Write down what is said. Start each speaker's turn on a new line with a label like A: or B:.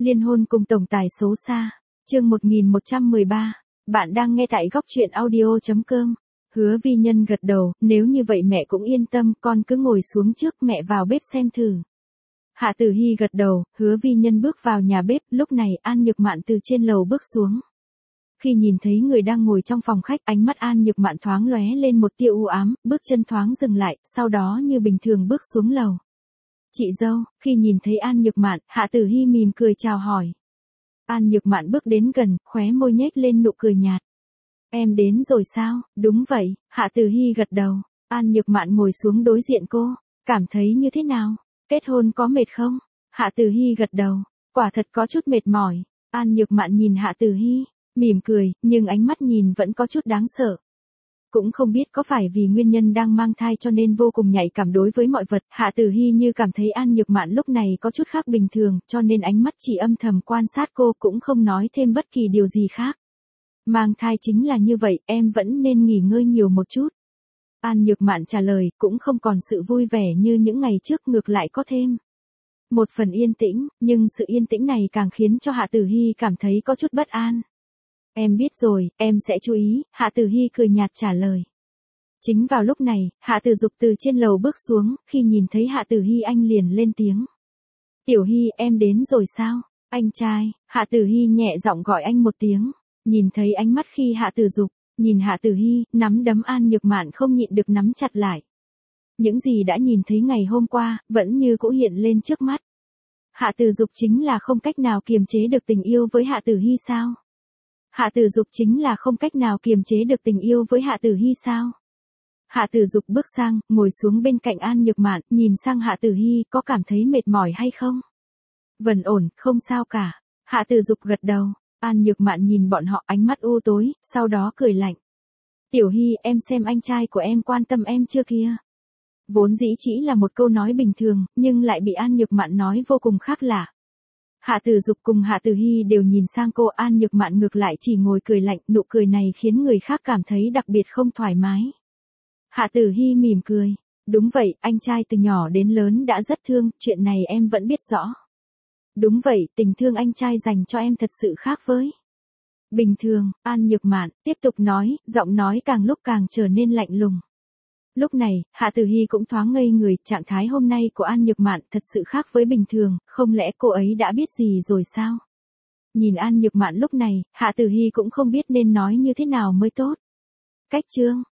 A: Liên hôn cùng tổng tài xấu xa. Chương 1113. Bạn đang nghe tại góc truyện audio.com. Hứa Vi Nhân gật đầu, nếu như vậy mẹ cũng yên tâm, con cứ ngồi xuống trước, mẹ vào bếp xem thử. Hạ Tử Hi gật đầu, Hứa Vi Nhân bước vào nhà bếp, lúc này An Nhược Mạn từ trên lầu bước xuống. Khi nhìn thấy người đang ngồi trong phòng khách, ánh mắt An Nhược Mạn thoáng lóe lên một tia u ám, bước chân thoáng dừng lại, sau đó như bình thường bước xuống lầu. Chị dâu, khi nhìn thấy An Nhược Mạn, Hạ Tử Hi mỉm cười chào hỏi. An Nhược Mạn bước đến gần, khóe môi nhếch lên nụ cười nhạt. Em đến rồi sao? Đúng vậy, Hạ Tử Hi gật đầu. An Nhược Mạn ngồi xuống đối diện cô, cảm thấy như thế nào? Kết hôn có mệt không? Hạ Tử Hi gật đầu, quả thật có chút mệt mỏi. An Nhược Mạn nhìn Hạ Tử Hi, mỉm cười, nhưng ánh mắt nhìn vẫn có chút đáng sợ. Cũng không biết có phải vì nguyên nhân đang mang thai cho nên vô cùng nhạy cảm đối với mọi vật, Hạ Tử Hi như cảm thấy An Nhược Mạn lúc này có chút khác bình thường, cho nên ánh mắt chỉ âm thầm quan sát cô, cũng không nói thêm bất kỳ điều gì khác. Mang thai chính là như vậy, em vẫn nên nghỉ ngơi nhiều một chút. An Nhược Mạn trả lời, cũng không còn sự vui vẻ như những ngày trước, ngược lại có thêm một phần yên tĩnh, nhưng sự yên tĩnh này càng khiến cho Hạ Tử Hi cảm thấy có chút bất an. Em biết rồi, em sẽ chú ý, Hạ Tử Hi cười nhạt trả lời. Chính vào lúc này, Hạ Tử Dục từ trên lầu bước xuống, khi nhìn thấy Hạ Tử Hi anh liền lên tiếng. Tiểu Hi, em đến rồi sao? Anh trai, Hạ Tử Hi nhẹ giọng gọi anh một tiếng, nhìn thấy ánh mắt khi Hạ Tử Dục nhìn Hạ Tử Hi, nắm đấm An Nhược Mạn không nhịn được nắm chặt lại. Những gì đã nhìn thấy ngày hôm qua, vẫn như cũ hiện lên trước mắt. Hạ Tử Dục chính là không cách nào kiềm chế được tình yêu với Hạ Tử Hi sao? Hạ Tử Dục chính là không cách nào kiềm chế được tình yêu với Hạ Tử Hi sao? Hạ Tử Dục bước sang, ngồi xuống bên cạnh An Nhược Mạn, nhìn sang Hạ Tử Hi, có cảm thấy mệt mỏi hay không? Vẫn ổn, không sao cả. Hạ Tử Dục gật đầu. An Nhược Mạn nhìn bọn họ, ánh mắt u tối, sau đó cười lạnh. Tiểu Hi, em xem anh trai của em quan tâm em chưa kia? Vốn dĩ chỉ là một câu nói bình thường, nhưng lại bị An Nhược Mạn nói vô cùng khác lạ. Hạ Tử Dục cùng Hạ Tử Hi đều nhìn sang cô, An Nhược Mạn ngược lại chỉ ngồi cười lạnh, nụ cười này khiến người khác cảm thấy đặc biệt không thoải mái. Hạ Tử Hi mỉm cười. Đúng vậy, anh trai từ nhỏ đến lớn đã rất thương, chuyện này em vẫn biết rõ. Đúng vậy, tình thương anh trai dành cho em thật sự khác với bình thường, An Nhược Mạn tiếp tục nói, giọng nói càng lúc càng trở nên lạnh lùng. Lúc này, Hạ Tử Hi cũng thoáng ngây người, trạng thái hôm nay của An Nhược Mạn thật sự khác với bình thường, không lẽ cô ấy đã biết gì rồi sao? Nhìn An Nhược Mạn lúc này, Hạ Tử Hi cũng không biết nên nói như thế nào mới tốt. Cách chương